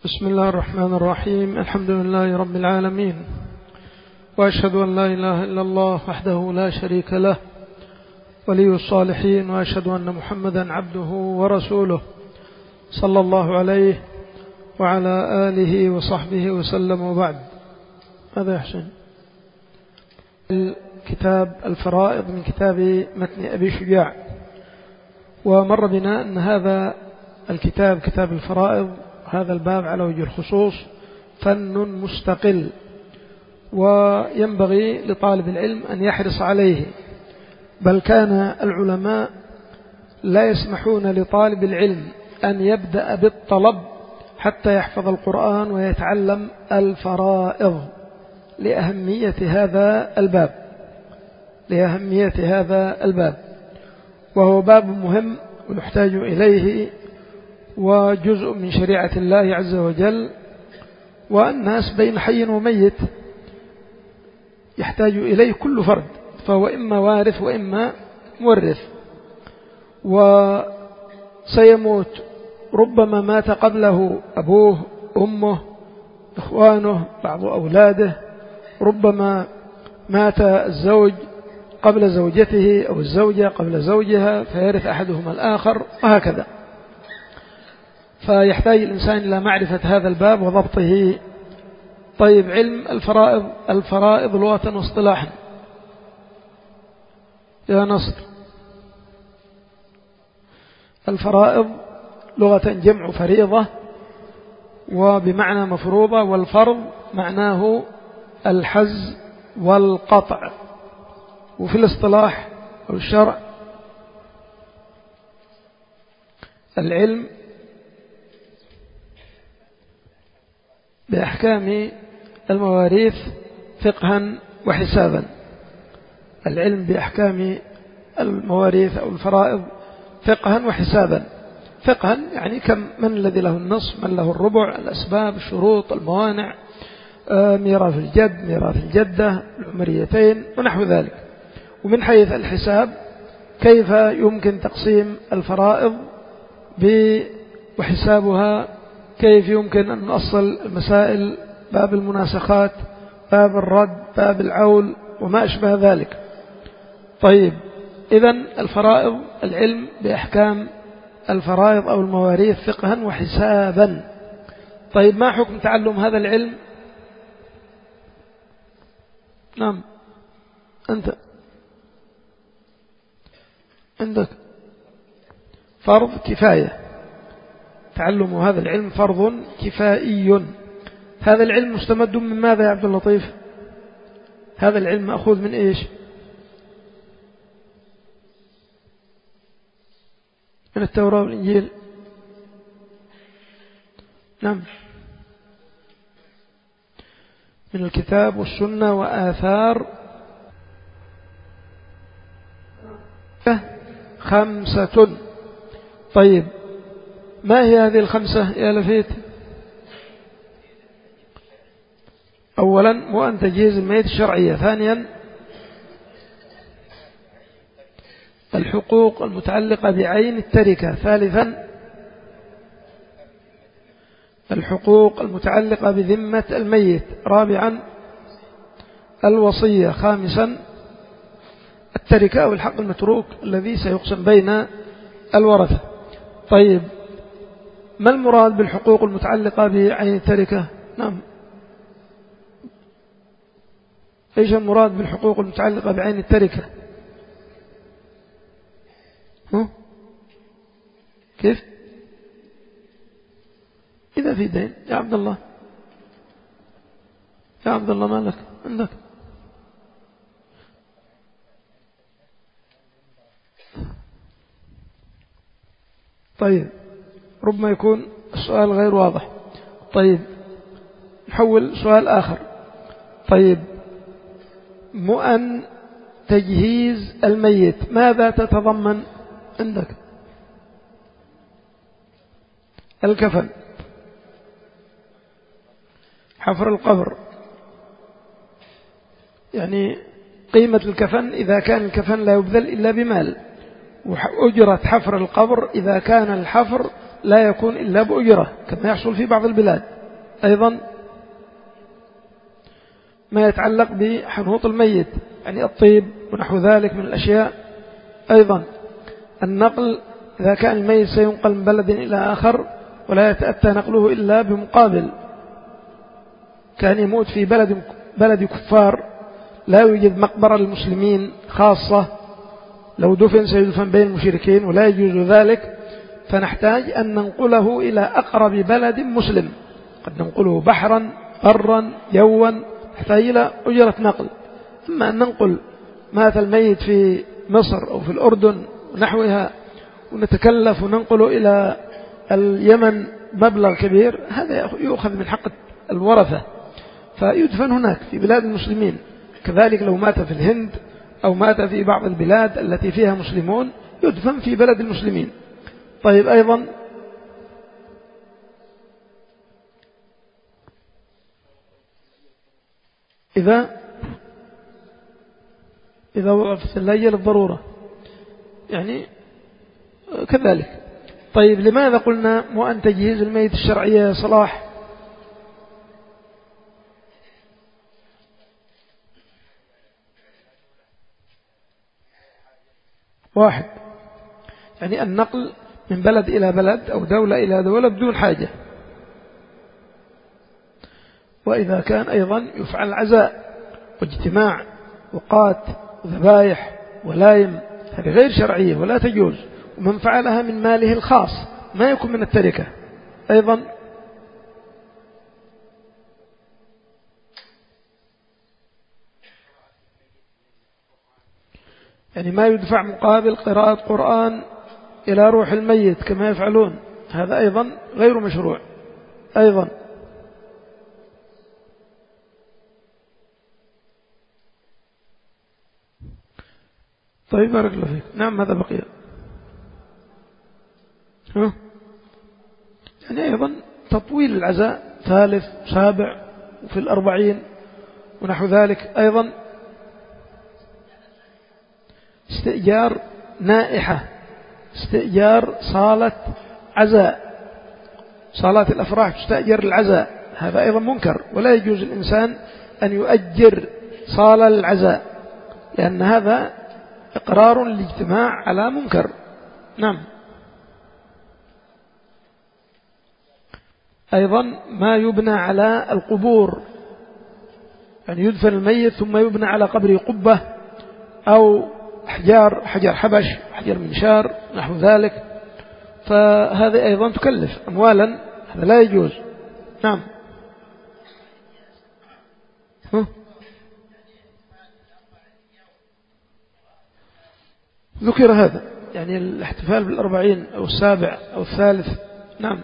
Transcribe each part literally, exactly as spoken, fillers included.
بسم الله الرحمن الرحيم. الحمد لله رب العالمين، وأشهد أن لا إله إلا الله وحده لا شريك له ولي الصالحين، وأشهد أن محمدا عبده ورسوله صلى الله عليه وعلى آله وصحبه وسلم. وبعد، هذا يحسن الكتاب الفرائض من كتاب متن أبي شجاع. ومر بنا أن هذا الكتاب كتاب الفرائض، هذا الباب على وجه الخصوص فن مستقل، وينبغي لطالب العلم أن يحرص عليه، بل كان العلماء لا يسمحون لطالب العلم أن يبدأ بالطلب حتى يحفظ القرآن ويتعلم الفرائض لأهمية هذا الباب لأهمية هذا الباب وهو باب مهم ويحتاج إليه، وجزء من شريعة الله عز وجل، والناس بين حي وميت يحتاج إليه كل فرد، فهو إما وارث وإما مورث، وسيموت، ربما مات قبله أبوه أمه إخوانه بعض أولاده، ربما مات الزوج قبل زوجته أو الزوجة قبل زوجها فيرث أحدهما الآخر، وهكذا. فيحتاج الإنسان إلى معرفة هذا الباب وضبطه. طيب، علم الفرائض. الفرائض لغة واصطلاحا يا نصر. الفرائض لغة جمع فريضة، وبمعنى مفروضة، والفرض معناه الحز والقطع. وفي الاصطلاح أو الشرع، العلم بأحكام المواريث فقها وحسابا. العلم بأحكام المواريث أو الفرائض فقها وحسابا. فقها يعني كم من الذي له النصف، من له الربع، الأسباب، الشروط، الموانع، ميراث الجد، ميراث الجدة، العمريتين ونحو ذلك. ومن حيث الحساب، كيف يمكن تقسيم الفرائض وحسابها، كيف يمكن أن نؤصل المسائل، باب المناسخات، باب الرد، باب العول وما أشبه ذلك. طيب، إذن الفرائض العلم بأحكام الفرائض أو المواريث فقها وحسابا. طيب، ما حكم تعلم هذا العلم؟ نعم، أنت عندك فرض كفاية. تعلم هذا العلم فرض كفائي. هذا العلم مستمد من ماذا يا عبد اللطيف؟ هذا العلم مأخوذ من إيش؟ من التوراة والإنجيل. نعم، من الكتاب والسنة وآثار خمسة. طيب، ما هي هذه الخمسة يا لفيت؟ أولا، مؤن تجهيز الميت الشرعية. ثانيا، الحقوق المتعلقة بعين التركة. ثالثا، الحقوق المتعلقة بذمة الميت. رابعا، الوصية. خامسا، التركة أو الحق المتروك الذي سيقسم بين الورثة. طيب، ما المراد بالحقوق المتعلقة بعين التركة؟ نعم، إيش المراد بالحقوق المتعلقة بعين التركة؟ ها؟ كيف؟ إذا في دين يا عبد الله. يا عبد الله، ما لك عندك؟ طيب، ربما يكون السؤال غير واضح. طيب، نحول سؤال آخر. طيب، مؤن تجهيز الميت ماذا تتضمن عندك؟ الكفن، حفر القبر، يعني قيمة الكفن إذا كان الكفن لا يبذل إلا بمال، وأجرة حفر القبر إذا كان الحفر لا يكون إلا بأجرة كما يحصل في بعض البلاد. أيضا ما يتعلق بحنوط الميت، يعني الطيب ونحو ذلك من الأشياء. أيضا النقل إذا كان الميت سينقل من بلد إلى آخر ولا يتأتى نقله إلا بمقابل، كان يموت في بلد بلد كفار لا يوجد مقبرة للمسلمين خاصة، لو دفن سيدفن بين المشركين ولا يجوز ذلك، فنحتاج أن ننقله إلى أقرب بلد مسلم، قد ننقله بحرا برا جوا، نحتاج إلى أجرة نقل. أما أن ننقل مات الميت في مصر أو في الأردن ونحوها ونتكلف وننقله إلى اليمن مبلغ كبير، هذا يؤخذ من حق الورثة فيدفن هناك في بلاد المسلمين. كذلك لو مات في الهند أو مات في بعض البلاد التي فيها مسلمون يدفن في بلد المسلمين. طيب أيضا إذا إذا وضع في الثلاجة للضرورة يعني كذلك. طيب لماذا قلنا وأن تجهيز الميت الشرعية يا صلاح؟ واحد، يعني النقل من بلد إلى بلد أو دولة إلى دولة بدون حاجة. وإذا كان أيضا يفعل عزاء واجتماع وقات وذبايح ولايم، هذه غير شرعية ولا تجوز، ومن فعلها من ماله الخاص ما يكون من التركة. أيضا يعني ما يدفع مقابل قراءة قرآن إلى روح الميت كما يفعلون، هذا أيضا غير مشروع. أيضا طيب بارك الله فيك. نعم ماذا بقي؟ ها؟ يعني أيضا تطويل العزاء ثالث سابع وفي الأربعين ونحو ذلك. أيضا استئجار نائحة، استئجار صالة عزاء، صالات الأفراح تستأجر العزاء، هذا أيضا منكر، ولا يجوز الإنسان أن يؤجر صالة العزاء لأن هذا إقرار للاجتماع على منكر. نعم. أيضا ما يبنى على القبور، يعني يدفن الميت ثم يبنى على قبره قبة أو أحجار، حجر حبش، حجر منشار نحو ذلك، فهذه أيضا تكلف أموالا، هذا لا يجوز. نعم. ها؟ ذكر هذا يعني الاحتفال بالأربعين أو السابع أو الثالث. نعم.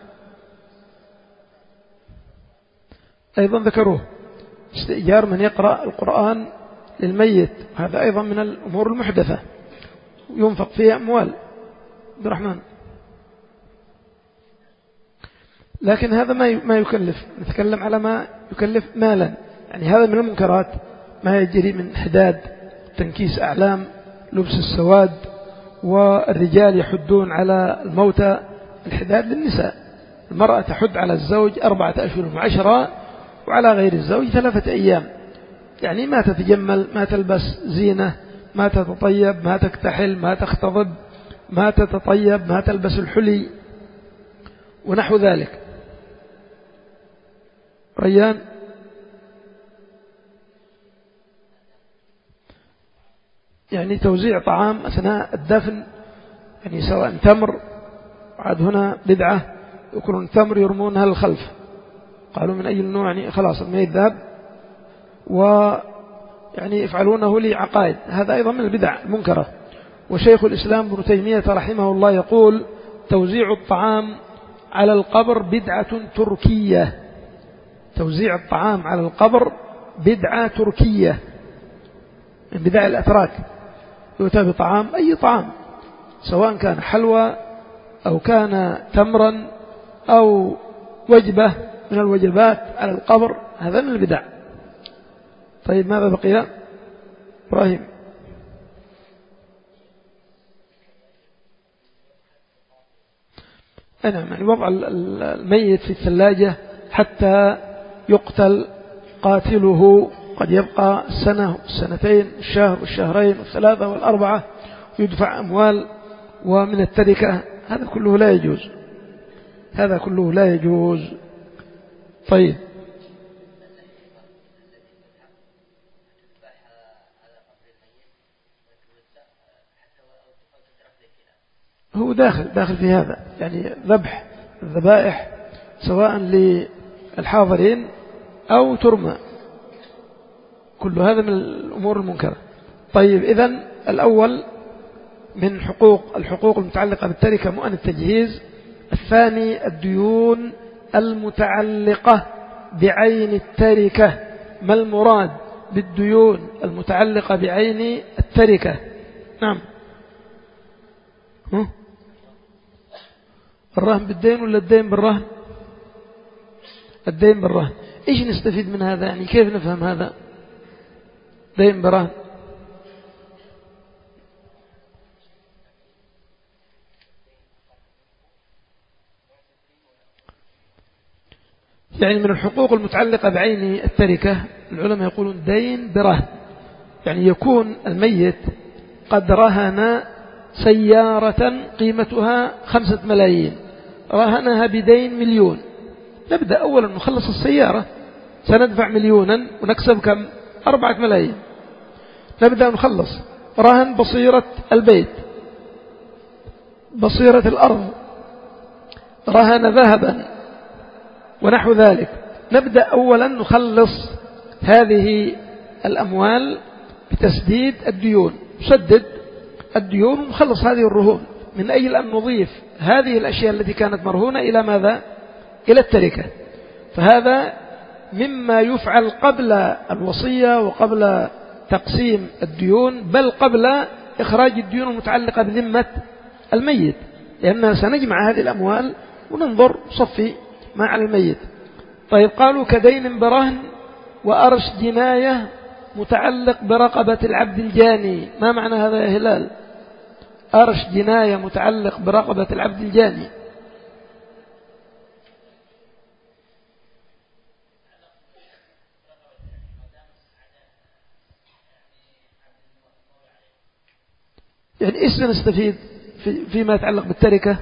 أيضا ذكروه استئجار من يقرأ القرآن للميت، هذا أيضا من الأمور المحدثة ينفق فيها أموال برحمن، لكن هذا ما يكلف، نتكلم على ما يكلف مالا، يعني هذا من المنكرات ما يجري من حداد، تنكيس أعلام، لبس السواد، والرجال يحدون على الموتى الحداد للنساء، المرأة تحد على الزوج أربعة أشهر وعشرة وعلى غير الزوج ثلاثة أيام، يعني ما تتجمل، ما تلبس زينة، ما تتطيب، ما تكتحل، ما تختضب، ما تتطيب، ما تلبس الحلي ونحو ذلك. ريان. يعني توزيع طعام أثناء الدفن، يعني سواء تمر، عاد هنا بدعة، يكون تمر يرمونها للخلف، قالوا من أي النوع، يعني خلاص الميت ذهب ويعني يفعلونه لعقائد، هذا أيضا من البدع المنكرة. وشيخ الإسلام ابن تيمية رحمه الله يقول توزيع الطعام على القبر بدعة تركية، توزيع الطعام على القبر بدعة تركية من بدع الأتراك، يؤتى بطعام أي طعام سواء كان حلوى أو كان تمرا أو وجبة من الوجبات على القبر، هذا من البدع. طيب ماذا بقي؟ إبراهيم. نعم، يعني وضع الميت في الثلاجة حتى يقتل قاتله، قد يبقى سنة والسنتين والشهر والشهرين والثلاثة والأربعة ويدفع أموال ومن التركة، هذا كله لا يجوز، هذا كله لا يجوز. طيب هو داخل داخل في هذا، يعني ذبح الذبائح سواء للحاضرين أو ترمى، كل هذا من الأمور المنكرة. طيب إذن الأول من حقوق الحقوق المتعلقة بالتركة مؤن التجهيز. الثاني الديون المتعلقة بعين التركة. ما المراد بالديون المتعلقة بعين التركة؟ نعم، الرهن بالدين ولا الدين بالرهن؟ الدين بالرهن. إيش نستفيد من هذا؟ يعني كيف نفهم هذا؟ دين برهن. يعني من الحقوق المتعلقة بعين التركة العلماء يقولون دين برهن، يعني يكون الميت قد رهن سيارة قيمتها خمسة ملايين، رهنها بدين مليون. نبدأ أولا نخلص السيارة، سندفع مليونا ونكسب كم؟ أربعة ملايين. نبدأ نخلص رهن بصيرة البيت، بصيرة الأرض، رهن ذهبا ونحو ذلك. نبدأ أولا نخلص هذه الأموال بتسديد الديون، نسدد الديون ونخلص هذه الرهون، من أجل أن نضيف هذه الأشياء التي كانت مرهونة إلى ماذا؟ إلى التركة. فهذا مما يفعل قبل الوصية وقبل تقسيم الديون، بل قبل إخراج الديون المتعلقة بذمة الميت، لأننا سنجمع هذه الأموال وننظر صفي ما على الميت. طيب قالوا كدين برهن وأرش جناية متعلق برقبة العبد الجاني. ما معنى هذا يا هلال؟ أرش جناية متعلق برقبة العبد الجاني. يعني إيش نستفيد في فيما يتعلق بالتركة؟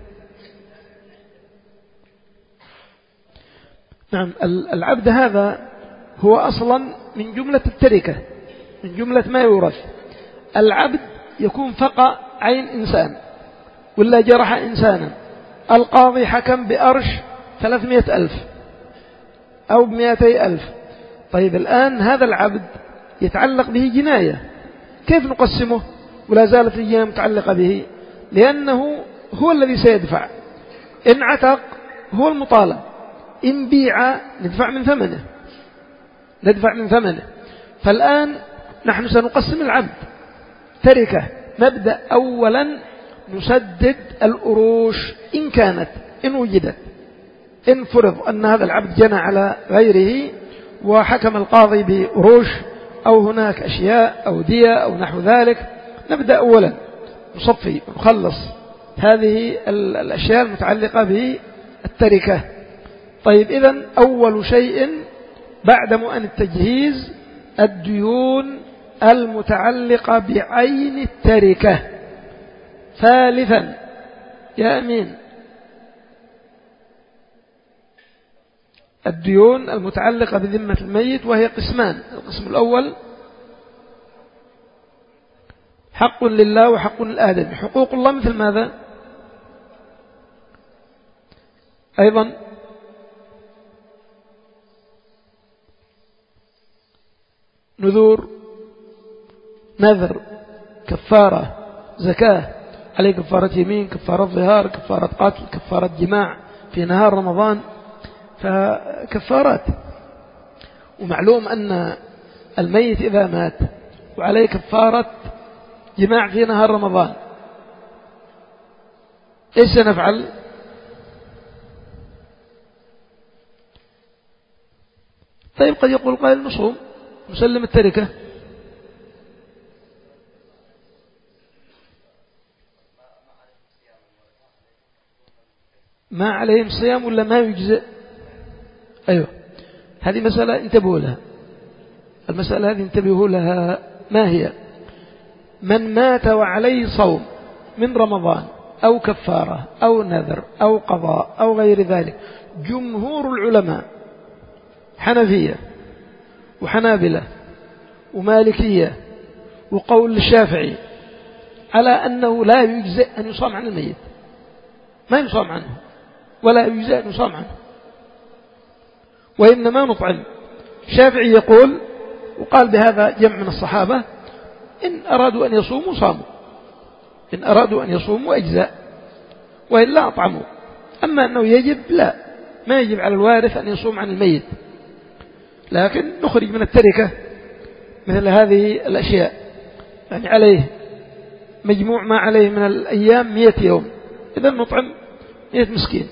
نعم، العبد هذا هو أصلا من جملة التركة، من جملة ما يورث. العبد يكون فقع عين إنسان ولا جرح إنسانا، القاضي حكم بأرش ثلاثمائة ألف أو بمئتي ألف. طيب الآن هذا العبد يتعلق به جناية، كيف نقسمه ولا زالت الجناية متعلقة به؟ لأنه هو الذي سيدفع. إن عتق هو المطالب، إن بيع ندفع من ثمنه، ندفع من ثمنه. فالآن نحن سنقسم العبد تركة. نبدأ أولا نسدد الأروش إن كانت، إن وجدت. إن فرض أن هذا العبد جنى على غيره وحكم القاضي بأروش أو هناك أشياء أو دية أو نحو ذلك، نبدأ أولا نصفي ونخلص هذه الأشياء المتعلقة بالتركة. طيب إذن أول شيء بعد مؤن التجهيز الديون المتعلقة بعين التركة. ثالثا يا أمين الديون المتعلقة بذمة الميت، وهي قسمان. القسم الأول حق لله وحق للآدمي. حقوق الله مثل ماذا؟ أيضا نذور، نذر، كفارة، زكاة، عليه كفارة يمين، كفارة ظهار، كفارة قتل، كفارة جماع في نهار رمضان، فكفارات. ومعلوم أن الميت إذا مات وعليه كفارة جماع في نهار رمضان، إيش سنفعل؟ طيب قد يقول قائل نصوم، نسلم التركة. ما عليهم صيام ولا ما يجزئ؟ أيوة، هذه مسألة انتبهوا لها. المسألة هذه انتبهوا لها. ما هي؟ من مات وعليه صوم من رمضان أو كفارة أو نذر أو قضاء أو غير ذلك، جمهور العلماء حنفية وحنابلة ومالكية وقول الشافعي على أنه لا يجزئ أن يصام عن الميت، ما يصام عنه ولا يجزئ أن يصام عنه، وإنما نطعم. الشافعي يقول، وقال بهذا جمع من الصحابة، إن أرادوا أن يصوموا صاموا، إن أرادوا أن يصوموا أجزاء، وإلا أطعموا. أما أنه يجب، لا، ما يجب على الوارث أن يصوم عن الميت، لكن نخرج من التركة مثل هذه الأشياء. يعني عليه مجموع ما عليه من الأيام مئة يوم، إذا نطعم مئة مسكين،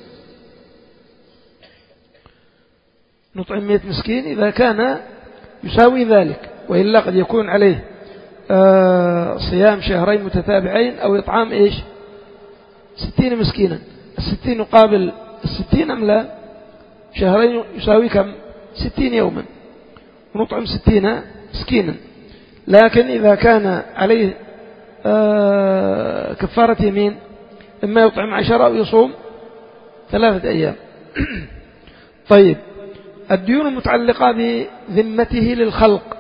نطعم مئة مسكين إذا كان يساوي ذلك، وإلا قد يكون عليه آه صيام شهرين متتابعين أو إطعام إيش ستين مسكينا. الستين يقابل الستين أم لا؟ شهرين يساوي كم؟ ستين يوما، ونطعم ستين مسكينا. لكن إذا كان عليه آه كفارة يمين، إما يطعم عشرة أو يصوم ثلاثة أيام. طيب، الديون المتعلقة بذمته للخلق،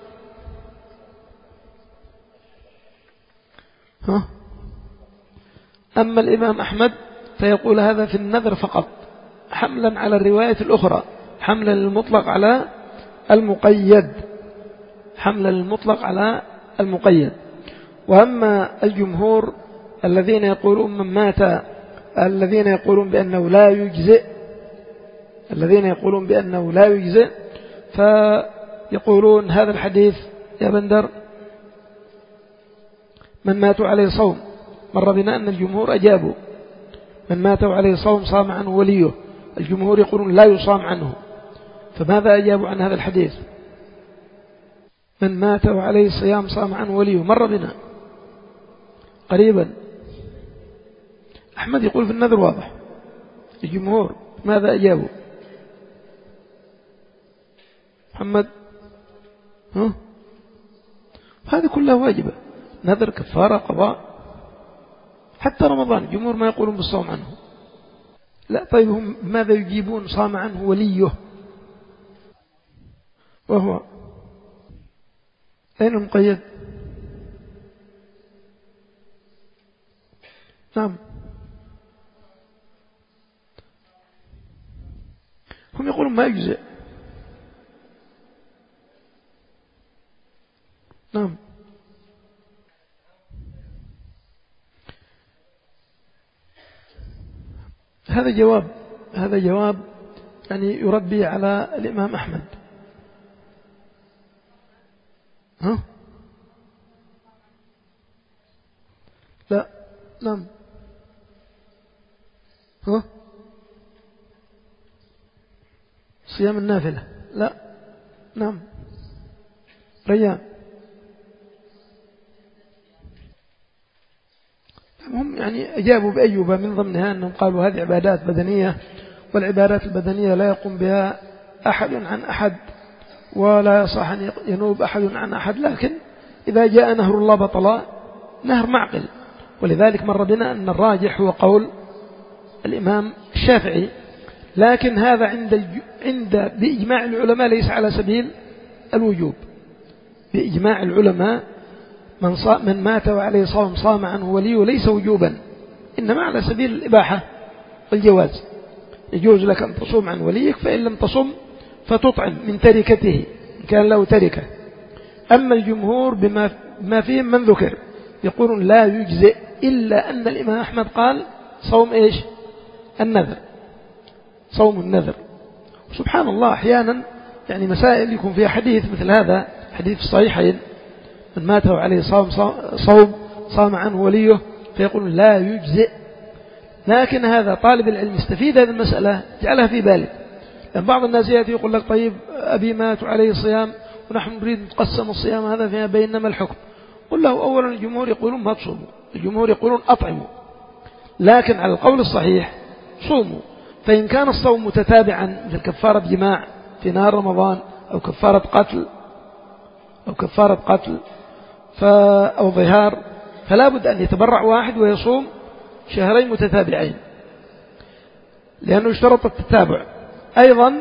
ها؟ أما الإمام أحمد فيقول هذا في النذر فقط، حملا على الرواية الأخرى، حملا المطلق على المقيد، حملا المطلق على المقيد. وأما الجمهور الذين يقولون من مات، الذين يقولون بأنه لا يجزئ، الذين يقولون بأنه لا يجزئ فيقولون هذا الحديث يا بندر، من ماتوا عليه صوم، مر بنا أن الجمهور أجابوا من ماتوا عليه صوم صام عنه وليه، الجمهور يقولون لا يصام عنه، فماذا أجابوا عن هذا الحديث؟ من ماتوا عليه صيام صام عنه وليه، مر بنا قريبا. أحمد يقول في النذر واضح، الجمهور ماذا أجابوا؟ محمد، ها؟ هذه كلها واجبة، نذر، كفارة، قضاء، حتى رمضان الجمهور ما يقولون بالصوم عنه. لا، طيب هم ماذا يجيبون؟ صام عنه وليه، وهو أين المقيد؟ نعم، هم يقولون ما يجزئ. نعم، هذا جواب، هذا جواب يعني يربي على الإمام أحمد. ها؟ لا، نعم، ها؟ صيام النافلة، لا، نعم، ريان. هم يعني أجابوا بأيوبة من ضمنها أنهم قالوا هذه عبادات بدنية، والعبادات البدنية لا يقوم بها أحد عن أحد، ولا يصح أن ينوب أحد عن أحد، لكن إذا جاء نهر الله بطلا، نهر معقل. ولذلك مر بنا أن الراجح هو قول الإمام الشافعي، لكن هذا عند عند بإجماع العلماء ليس على سبيل الوجوب. بإجماع العلماء من, من مات وعليه صوم صام عنه وليه ليس وجوبا، إنما على سبيل الإباحة والجواز. يجوز لك أن تصوم عن وليك، فإن لم تصم فتطعم من تركته إن كان له تركة. أما الجمهور بما ما فيهم من ذكر يقولون لا يجزئ، إلا أن الإمام أحمد قال صوم إيش؟ النذر، صوم النذر. سبحان الله، أحيانا يعني مسائل يكون فيها حديث مثل هذا، حديث الصحيحين، من مات وعليه صوم صوم صام عنه وليه، فيقول لا يجزئ. لكن هذا طالب العلم يستفيد هذه المسألة، جعلها في بالك. لأن بعض الناس يأتي يقول لك طيب أبي مات وعليه صيام ونحن نريد نتقسم الصيام هذا فيما بيننا ما الحكم؟ قل له أولا الجمهور يقولون ما تصوموا، الجمهور يقولون أطعموا، لكن على القول الصحيح صوموا. فإن كان الصوم متتابعا مثل كفارة جماع في نهار رمضان أو كفارة قتل أو كفارة قتل أو ظهار فلا بد أن يتبرع واحد ويصوم شهرين متتابعين لأنه اشترط التتابع. أيضا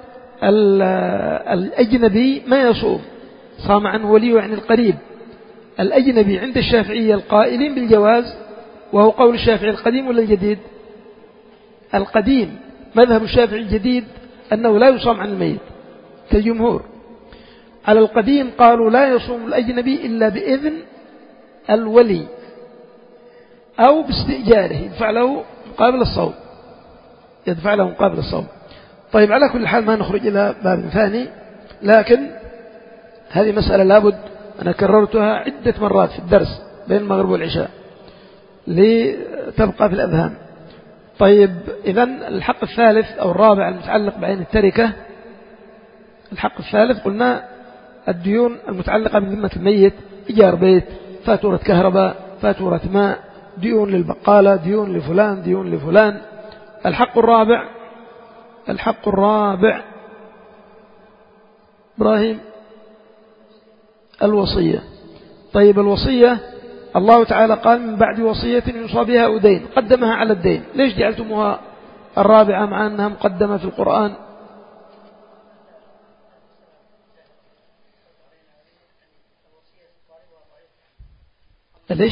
الأجنبي ما يصوم، صام عنه وليه عن القريب. الأجنبي عند الشافعية القائلين بالجواز، وهو قول الشافعي القديم ولا الجديد؟ القديم. مذهب الشافعي الجديد أنه لا يصام عن الميت كالجمهور. على القديم قالوا لا يصوم الأجنبي إلا بإذن الولي أو باستئجاره، يدفع له مقابل الصوم يدفع له مقابل الصوم. طيب على كل حال ما نخرج إلى باب ثاني، لكن هذه مسألة لابد أنا كررتها عدة مرات في الدرس بين المغرب والعشاء لتبقى في الأذهان. طيب إذن الحق الثالث أو الرابع المتعلق بعين التركة، الحق الثالث قلنا الديون المتعلقة بذمة الميت، إيجار بيت، فاتورة كهرباء، فاتورة ماء، ديون للبقالة، ديون لفلان، ديون لفلان. الحق الرابع الحق الرابع إبراهيم الوصية. طيب الوصية الله تعالى قال من بعد وصية يوصى بها أو دين، قدمها على الدين. ليش جعلتموها الرابعة مع أنها مقدمة في القرآن؟ ليش؟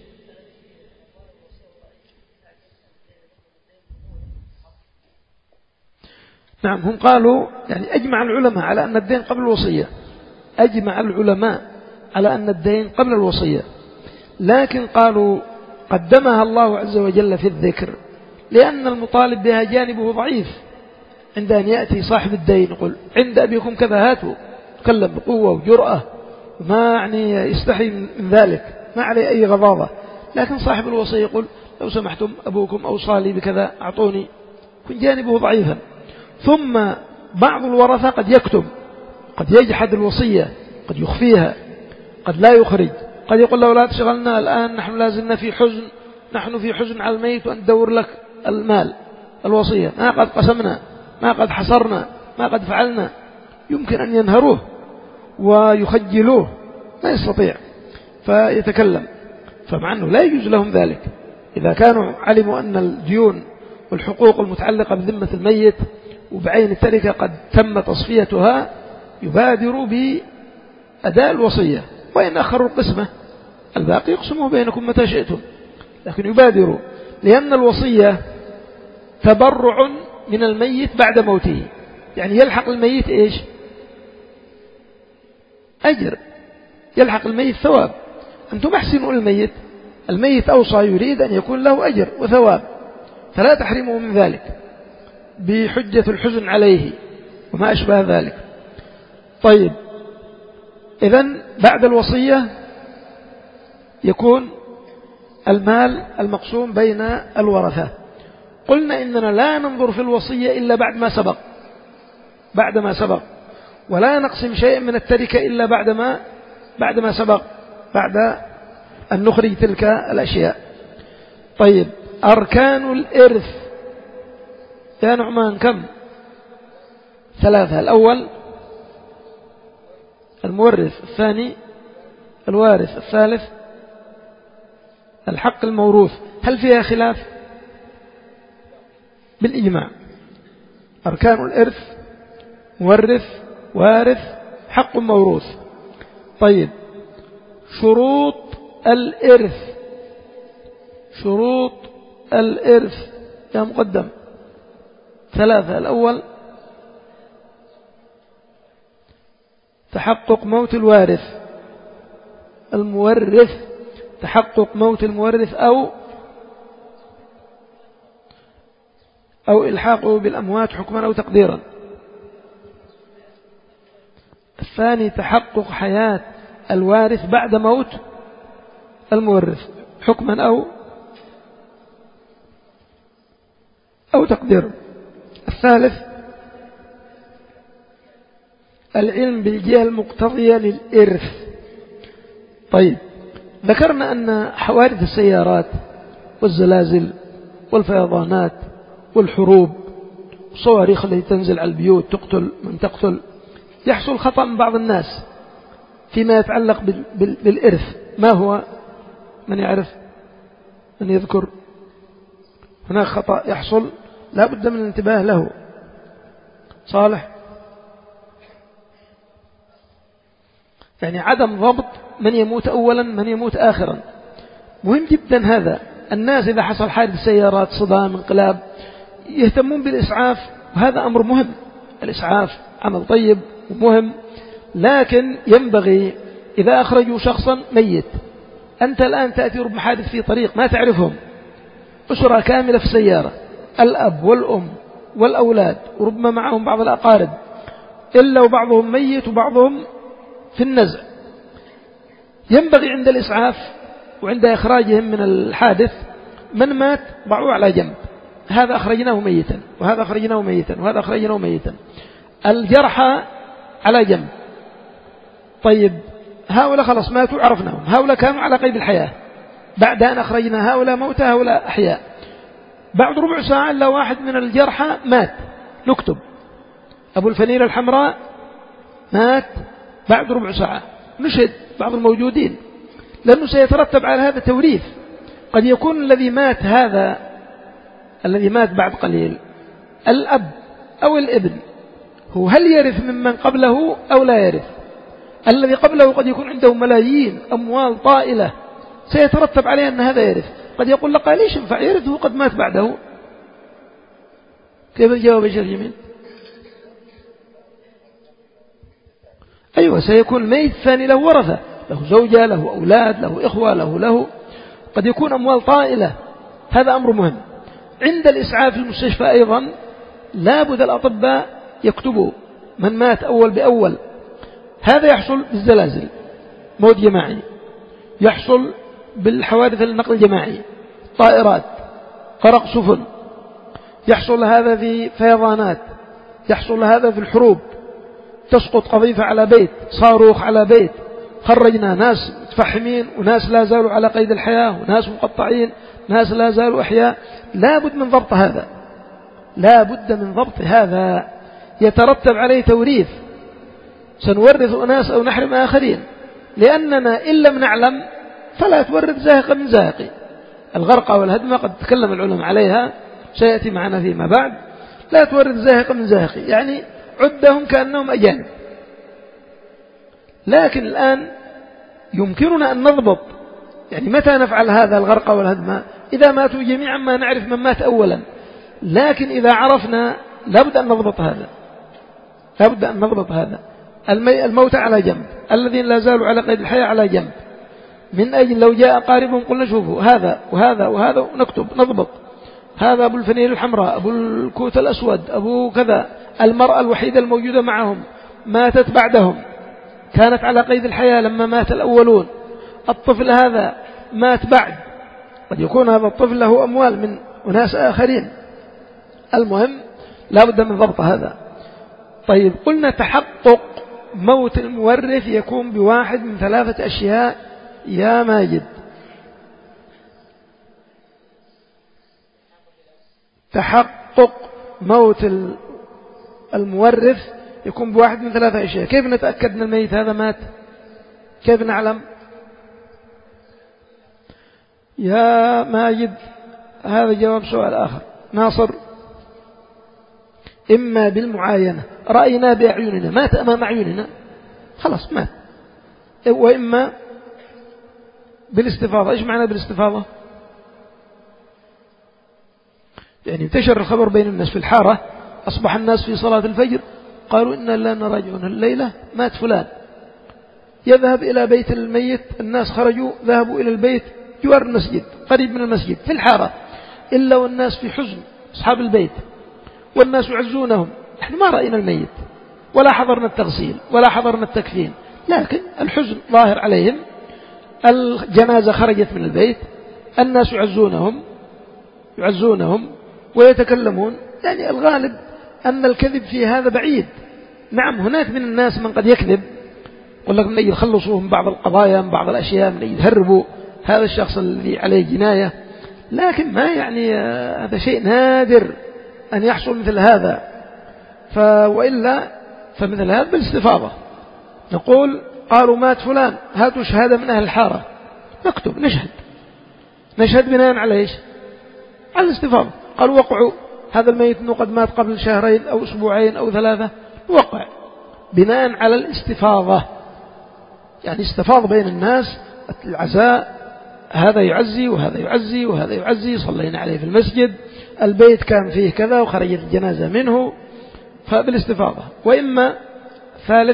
نعم، هم قالوا يعني أجمع العلماء على أن الدين قبل الوصية، أجمع العلماء على أن الدين قبل الوصية، لكن قالوا قدمها الله عز وجل في الذكر لأن المطالب بها جانبه ضعيف. عند أن يأتي صاحب الدين يقول عند أبيكم كذا هاتوا، تكلم بقوة وجرأة ما يعني يستحي من ذلك، ما عليه أي غضاضة. لكن صاحب الوصية يقول لو سمحتم أبوكم أوصى لي بكذا أعطوني، كن جانبه ضعيفا. ثم بعض الورثة قد يكتم، قد يجحد الوصية، قد يخفيها، قد لا يخرج، قد يقول له لا تشغلنا الآن نحن لازلنا في حزن، نحن في حزن على الميت وأن ندور لك المال الوصية، ما قد قسمنا، ما قد حصرنا، ما قد فعلنا. يمكن أن ينهروه ويخجلوه، ما يستطيع فيتكلم. فمع أنه لا يجوز لهم ذلك، إذا كانوا علموا أن الديون والحقوق المتعلقة بذمة الميت وبعين التركة قد تم تصفيتها يبادروا بأداء الوصية، وإن أخروا القسمة الباقي يقسموا بينكم متى شئتم، لكن يبادروا، لأن الوصية تبرع من الميت بعد موته، يعني يلحق الميت إيش؟ أجر، يلحق الميت ثواب. أنتم أحسنوا الميت، الميت أوصى يريد أن يكون له أجر وثواب، فلا تحرموا من ذلك بحجة الحزن عليه وما أشبه ذلك. طيب إذن بعد الوصية يكون المال المقسوم بين الورثة. قلنا إننا لا ننظر في الوصية إلا بعد ما سبق بعد ما سبق ولا نقسم شيء من التركة إلا بعد ما بعد ما سبق بعد أن نخرج تلك الأشياء. طيب أركان الإرث يا نعمان كم؟ ثلاثة. الأول المورث، الثاني الوارث، الثالث الحق الموروث. هل فيها خلاف؟ بالإجماع أركان الإرث مورث، وارث، حق موروث. طيب شروط الإرث شروط الإرث يا مقدم ثلاثة. الأول تحقق موت الوارث، المورث تحقق موت المورث أو أو إلحاقه بالأموات حكما أو تقديرا. الثاني تحقق حياة الوارث بعد موت المورث حكما أو أو تقديرا. الثالث العلم بالجهة المقتضية للإرث. طيب ذكرنا أن حوادث السيارات والزلازل والفيضانات والحروب صواريخ التي تنزل على البيوت تقتل من تقتل. يحصل خطأ من بعض الناس فيما يتعلق بالإرث. ما هو؟ من يعرف؟ من يذكر؟ هناك خطأ يحصل لا بد من الانتباه له. صالح؟ يعني عدم ضبط من يموت أولا من يموت آخرا مهم جدا. هذا الناس إذا حصل حادث سيارات صدام انقلاب يهتمون بالإسعاف، وهذا أمر مهم. الإسعاف عمل طيب ومهم، لكن ينبغي إذا أخرجوا شخصا ميت، أنت الآن تأتي رب حادث في طريق ما تعرفهم، أسرة كاملة في سيارة، الأب والأم والأولاد وربما معهم بعض الأقارب، إلا وبعضهم ميت وبعضهم في النزع. ينبغي عند الإسعاف وعند إخراجهم من الحادث من مات ضعوه على جنب، هذا أخرجناه ميتا وهذا أخرجناه ميتا وهذا أخرجناه ميتا، الجرحى على جنب. طيب هؤلاء خلاص ماتوا عرفناهم، هؤلاء كانوا على قيد الحياة، بعد أن أخرجنا هؤلاء موتى هؤلاء أحياء، بعد ربع ساعة إلا واحد من الجرحى مات، نكتب أبو الفنيرة الحمراء مات بعد ربع ساعة، نشهد بعض الموجودين، لأنه سيترتب على هذا توريث. قد يكون الذي مات هذا الذي مات بعد قليل الأب أو الابن، هو هل يرث ممن قبله أو لا يرث؟ الذي قبله قد يكون عنده ملايين أموال طائلة، سيترتب عليه أن هذا يرث. قد يقول لك ليش ينفع يرثه قد مات بعده؟ كيف الجواب يا شيخ جميل؟ أيوة، سيكون الميت الثاني له ورثة، له زوجة له أولاد له إخوة له له قد يكون أموال طائلة، هذا أمر مهم. عند الإسعاف في المستشفى أيضا لابد الأطباء يكتبوا من مات أول بأول. هذا يحصل بالزلازل موت جماعي، يحصل بالحوادث النقل الجماعي، طائرات، غرق سفن، يحصل هذا في فيضانات، يحصل هذا في الحروب، تسقط قذيفة على بيت، صاروخ على بيت، خرجنا ناس متفحمين وناس لا زالوا على قيد الحياة وناس مقطعين، ناس لا زالوا أحياء. لا بد من ضبط هذا، لا بد من ضبط هذا، يترتب عليه توريث، سنورث أناس أو نحرم آخرين، لأننا إن لم نعلم فلا تورث زاهق من زاهقي. الغرقة والهدمة قد تكلم العلماء عليها، سيأتي معنا فيما بعد. لا تورث زاهق من زاهقي، يعني عدهم كأنهم أجانب. لكن الآن يمكننا أن نضبط، يعني متى نفعل هذا الغرقة والهدمة؟ إذا ماتوا جميعا ما نعرف من مات أولا، لكن إذا عرفنا لابد أن نضبط هذا، لابد أن نضبط هذا. الموت على جنب، الذين لا زالوا على قيد الحياة على جنب، من أجل لو جاء قاربهم قلنا شوفوا هذا وهذا وهذا، ونكتب نضبط. هذا أبو الفنيل الحمراء، أبو الكوت الأسود، أبو كذا. المرأة الوحيدة الموجودة معهم ماتت بعدهم، كانت على قيد الحياة لما مات الأولون. الطفل هذا مات بعد، قد يكون هذا الطفل له أموال من أناس آخرين. المهم لا بد من ضبط هذا. طيب قلنا تحقق موت المورث يكون بواحد من ثلاثة أشياء يا ماجد. تحقق موت المورث يكون بواحد من ثلاثة أشياء. كيف نتأكد أن الميت هذا مات؟ كيف نعلم يا ماجد؟ هذا جواب سؤال آخر. ناصر، إما بالمعاينة، رأينا بأعيننا مات أمام أعيننا خلاص مات، وإما بالاستفاضة. إيش معنى بالاستفاضة؟ يعني انتشر الخبر بين الناس في الحارة، أصبح الناس في صلاة الفجر قالوا إنا لا نراجعون الليلة مات فلان، يذهب إلى بيت الميت، الناس خرجوا ذهبوا إلى البيت جوار المسجد قريب من المسجد في الحارة، إلا والناس في حزن أصحاب البيت، والناس يعزونهم. نحن ما رأينا الميت ولا حضرنا التغسيل ولا حضرنا التكفين، لكن الحزن ظاهر عليهم. الجنازة خرجت من البيت، الناس يعزونهم يعزونهم ويتكلمون. يعني الغالب أن الكذب في هذا بعيد. نعم هناك من الناس من قد يكذب، يقول لك من يخلصوا من بعض القضايا من بعض الأشياء، من يهربوا هذا الشخص الذي عليه جناية، لكن ما يعني هذا شيء نادر أن يحصل مثل هذا، وإلا فمثل هذا بالاستفاضة. نقول قالوا مات فلان، هاتوا شهادة من أهل الحارة، نكتب نشهد نشهد بناء على إيش؟ على الاستفاضة. قالوا وقعوا هذا الميت أنه قد مات قبل شهرين أو أسبوعين أو ثلاثة، وقع بناء على الاستفاضة، يعني استفاض بين الناس العزاء، هذا يعزي وهذا يعزي وهذا يعزي، صلينا عليه في المسجد، البيت كان فيه كذا وخرجت الجنازة منه، فبالاستفاضة. وإما ثالث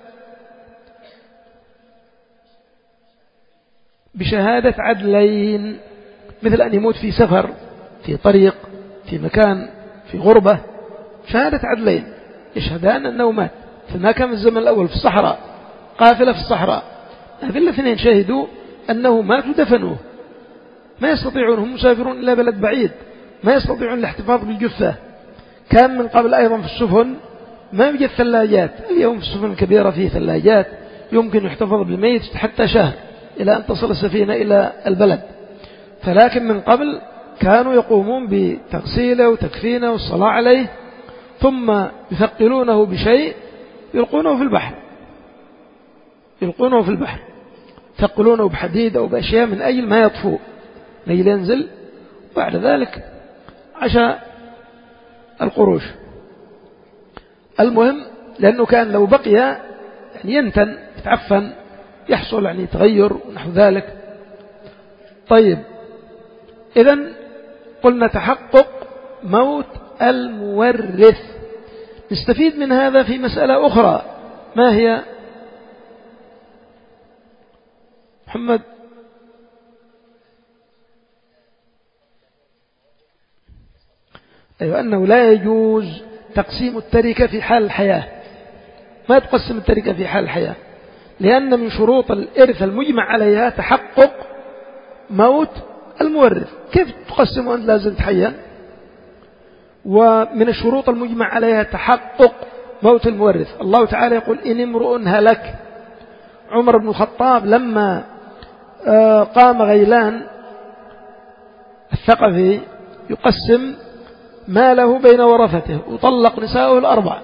بشهادة عدلين، مثل أن يموت في سفر، في طريق، في مكان، في غربة، شهادة عدلين يشهدان أنه مات، فما كان في الزمن الأول في الصحراء، قافلة في الصحراء، هذه الاثنين شهدوا أنه مات ودفنوه، ما يستطيعون، هم مسافرون إلى بلد بعيد، ما يستطيعون الاحتفاظ بالجثة. كان من قبل أيضا في السفن ما يوجد ثلاجات، اليوم في السفن الكبيرة فيه ثلاجات يمكن يحتفظ بالميت حتى شهر إلى أن تصل السفينة إلى البلد. فلكن من قبل كانوا يقومون بتغسيله وتكفينه والصلاة عليه، ثم يثقلونه بشيء يلقونه في البحر يلقونه في البحر يثقلونه بحديد أو بأشياء من أجل ما يطفو، نجل ينزل، بعد ذلك عشاء القروش. المهم لأنه كان لو بقي يعني ينتن يتعفن، يحصل يعني تغير ونحو ذلك. طيب إذن قلنا تحقق موت المورث. نستفيد من هذا في مسألة أخرى، ما هي محمد؟ أيوة، أنه لا يجوز تقسيم التركة في حال الحياة، ما تقسم التركة في حال الحياة، لأن من شروط الإرث المجمع عليها تحقق موت المورث. كيف تقسم وأنت لازم تحيا؟ ومن الشروط المجمع عليها تحقق موت المورث. الله تعالى يقول إن امرؤ هلك. عمر بن الخطاب لما قام غيلان الثقفي يقسم ماله بين ورثته وطلق نساءه الأربع،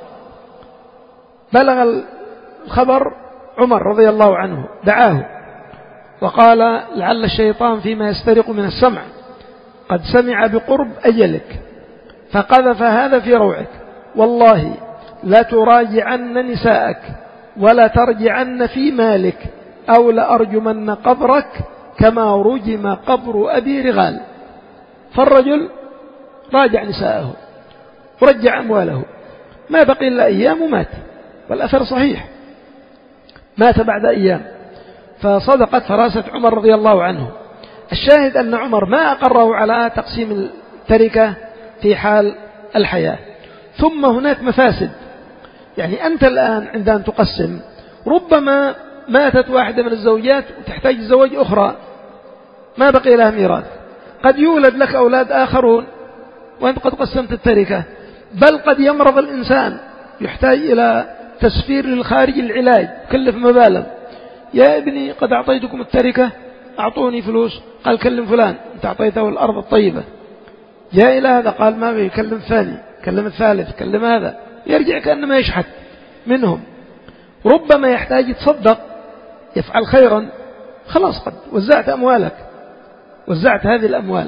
بلغ الخبر عمر رضي الله عنه، دعاه وقال لعل الشيطان فيما يسترق من السمع قد سمع بقرب أجلك فقذف هذا في روعك، والله لا تراجعن نساءك ولا ترجعن في مالك أو لأرجمن قبرك كما رجم قبر أبي رغال. فالرجل راجع نساءه ورجع أمواله، ما بقي إلا أيام ومات، والأثر صحيح، مات بعد أيام، فصدقت فراسة عمر رضي الله عنه. الشاهد أن عمر ما أقره على تقسيم التركة في حال الحياة. ثم هناك مفاسد، يعني أنت الآن عند أن تقسم ربما ماتت واحدة من الزوجات وتحتاج زوج أخرى ما بقي لها ميراث، قد يولد لك أولاد آخرون وأنت قد قسمت التركة، بل قد يمرض الإنسان يحتاج إلى تسفير للخارج العلاج كلف مبالغ، يا ابني قد أعطيتكم التركة أعطوني فلوس، قال كلم فلان أنت أعطيته الأرض الطيبة، جاء إلى هذا قال ما بي، كلم ثاني، كلم الثالث، كلم هذا، يرجع كأنما يشحت منهم. ربما يحتاج يتصدق يفعل خيرا، خلاص قد وزعت أموالك، وزعت هذه الأموال،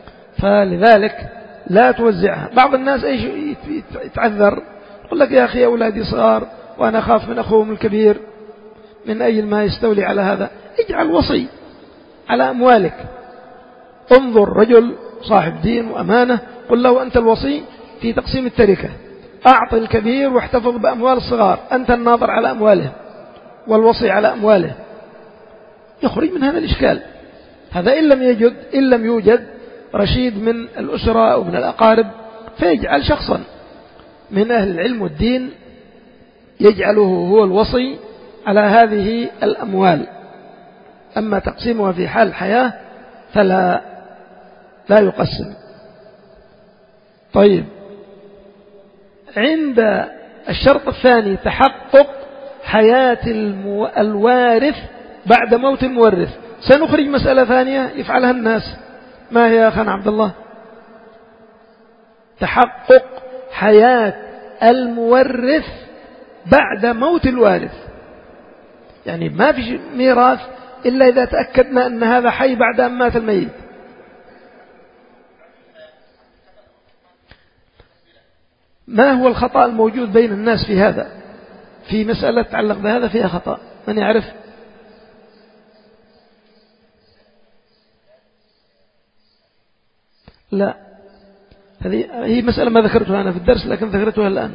فلذلك لا توزعها. بعض الناس ايش يتعذر، يقول لك يا أخي أولادي صغار وأنا أخاف من أخوهم الكبير، من أي ما يستولي على هذا، اجعل وصي على أموالك. انظر رجل صاحب دين وأمانة، قل له أنت الوصي في تقسيم التركة، أعطي الكبير واحتفظ بأموال الصغار، أنت الناظر على أموالهم والوصي على أموالهم، يخرج من هذا الإشكال. هذا إن لم يوجد إن لم يوجد رشيد من الأسرة أو من الأقارب، فيجعل شخصا من أهل العلم والدين يجعله هو الوصي على هذه الأموال. أما تقسيمها في حال الحياة فلا لا يقسم. طيب، عند الشرط الثاني تحقق حياة المو... الوارث بعد موت المورث، سنخرج مسألة ثانية يفعلها الناس، ما هي يا أخانا عبد الله؟ تحقق حياة المورث بعد موت الوارث. يعني ما في ميراث إلا إذا تأكدنا أن هذا حي بعد أن مات الميت. ما هو الخطأ الموجود بين الناس في هذا؟ في مسألة تتعلق بهذا فيها خطأ، من يعرف؟ لا، هذه هي مسألة ما ذكرتها أنا في الدرس لكن ذكرتها الآن.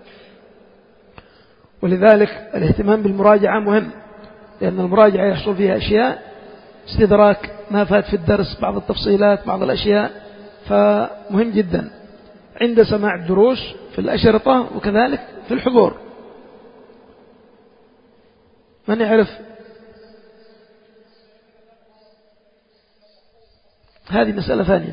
ولذلك الاهتمام بالمراجعة مهم، لأن المراجعة يحصل فيها أشياء استدراك ما فات في الدرس، بعض التفصيلات بعض الأشياء، فمهم جدا عند سماع الدروس في الأشرطة وكذلك في الحضور. من يعرف؟ هذه مسألة ثانية،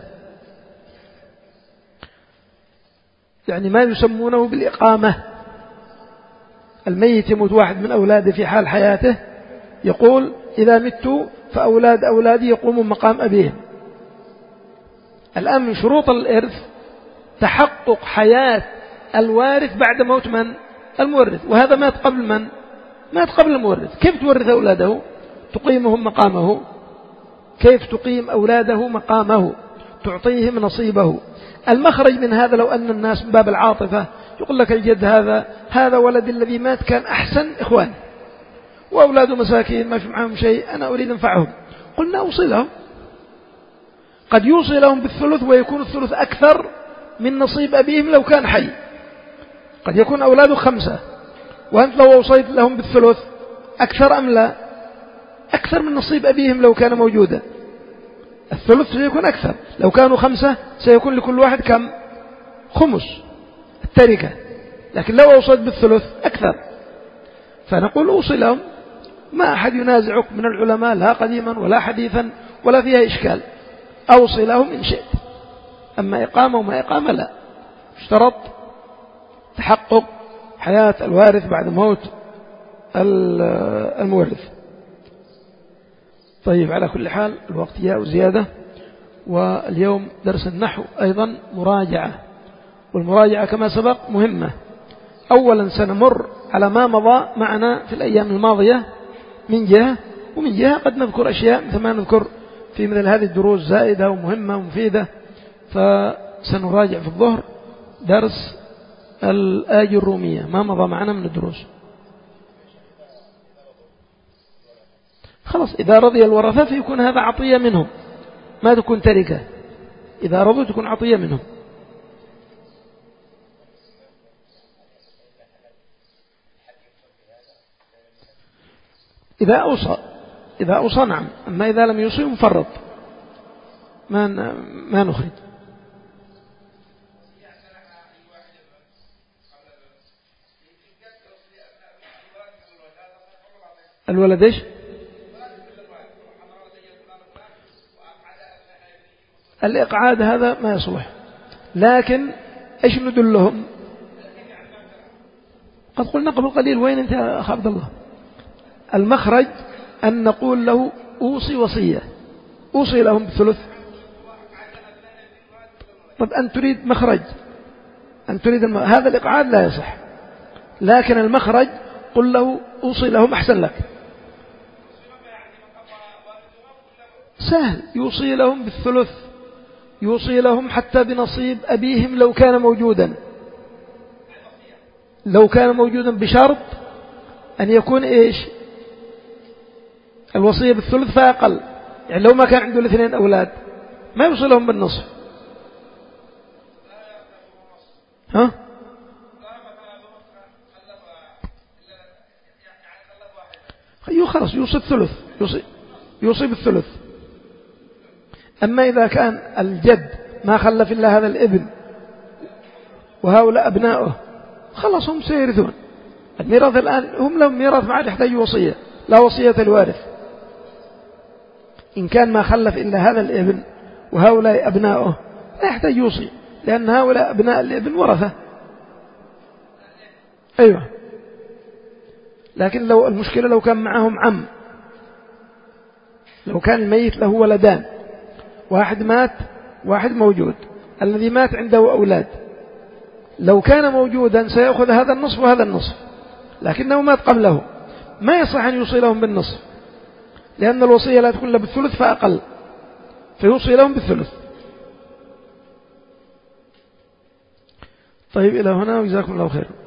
يعني ما يسمونه بالإقامة. الميت يموت واحد من أولاده في حال حياته، يقول إذا مت فأولاد أولادي يقومون مقام أبيهم. الآن من شروط الإرث تحقق حياة الوارث بعد موت من؟ المورث، وهذا مات قبل من؟ مات قبل المورث. كيف تورث أولاده؟ تقيمهم مقامه. كيف تقيم أولاده مقامه؟ تعطيهم نصيبه. المخرج من هذا لو أن الناس من باب العاطفة يقول لك الجد هذا هذا ولد الذي مات كان أحسن إخوان وأولاده مساكين ما في معهم شيء، أنا أريد أنفعهم، قلنا أوصي لهم. قد يوصي لهم بالثلث ويكون الثلث أكثر من نصيب أبيهم لو كان حي. قد يكون أولاده خمسة وأنت لو أوصيت لهم بالثلث أكثر أم لا؟ أكثر من نصيب أبيهم لو كان موجودا. الثلث سيكون أكثر، لو كانوا خمسة سيكون لكل واحد كم؟ خمس التركة. لكن لو أوصيت بالثلث أكثر، فنقول أوصي لهم. ما أحد ينازعك من العلماء لا قديما ولا حديثا ولا فيها إشكال، أوصي لهم إن شئت. أما إقامة وما إقامة لا، اشترط تحقق حياة الوارث بعد موت المورث. طيب، على كل حال الوقت جاء زيادة، واليوم درس النحو أيضا مراجعة، والمراجعة كما سبق مهمة. أولا سنمر على ما مضى معنا في الأيام الماضية من جهة، ومن جهة قد نذكر أشياء مثل ما نذكر في مثل هذه الدروس زائدة ومهمة ومفيدة. فسنراجع في الظهر درس الآية الرومية ما مضى معنا من الدروس. خلاص، إذا رضي الورثة فيكون هذا عطية منهم، ما تكون تركة. إذا رضوا تكون عطية منهم. إذا أوصى إذا أوصى نعم، أما إذا لم يوصي مفرط ما ما نخرج. الولد إيش؟ الإقعاد هذا ما يصلح، لكن إيش ندلهم؟ قد قلنا قبل قليل، وين أنت يا أخ عبد الله؟ المخرج أن نقول له أوصي وصية، أوصي لهم بثلث. طب أن تريد مخرج، أن تريد الم... هذا الإقعاد لا يصح، لكن المخرج قل له أوصي لهم أحسن لك. سهل، يوصي لهم بالثلث، يوصي لهم حتى بنصيب أبيهم لو كان موجودا، لو كان موجودا بشرط أن يكون إيش؟ الوصية بالثلث فأقل. يعني لو ما كان عنده الاثنين أولاد ما يوصي لهم بالنصف. ها؟ خلاص يوصي الثلث، يوصي, يوصي بالثلث. أما إذا كان الجد ما خلف إلا هذا الابن وهؤلاء أبناؤه، خلاص هم سيرثون الميراث. الآن هم لهم ميراث، ما عاد يحتاج وصية، لا وصية الوارث. إن كان ما خلف إلا هذا الابن وهؤلاء أبناؤه لا يحتاج يوصي، لأن هؤلاء أبناء الابن ورثة. أيوة، لكن لو المشكلة لو كان معهم عم، لو كان الميت له ولدان، واحد مات واحد موجود، الذي مات عنده أولاد لو كان موجودا سيأخذ هذا النصف وهذا النصف، لكنه مات قبله، ما يصح أن يوصي لهم بالنصف، لأن الوصية لا تكون إلا بالثلث فأقل، فيوصي لهم بالثلث. طيب إلى هنا وجزاكم الله خير.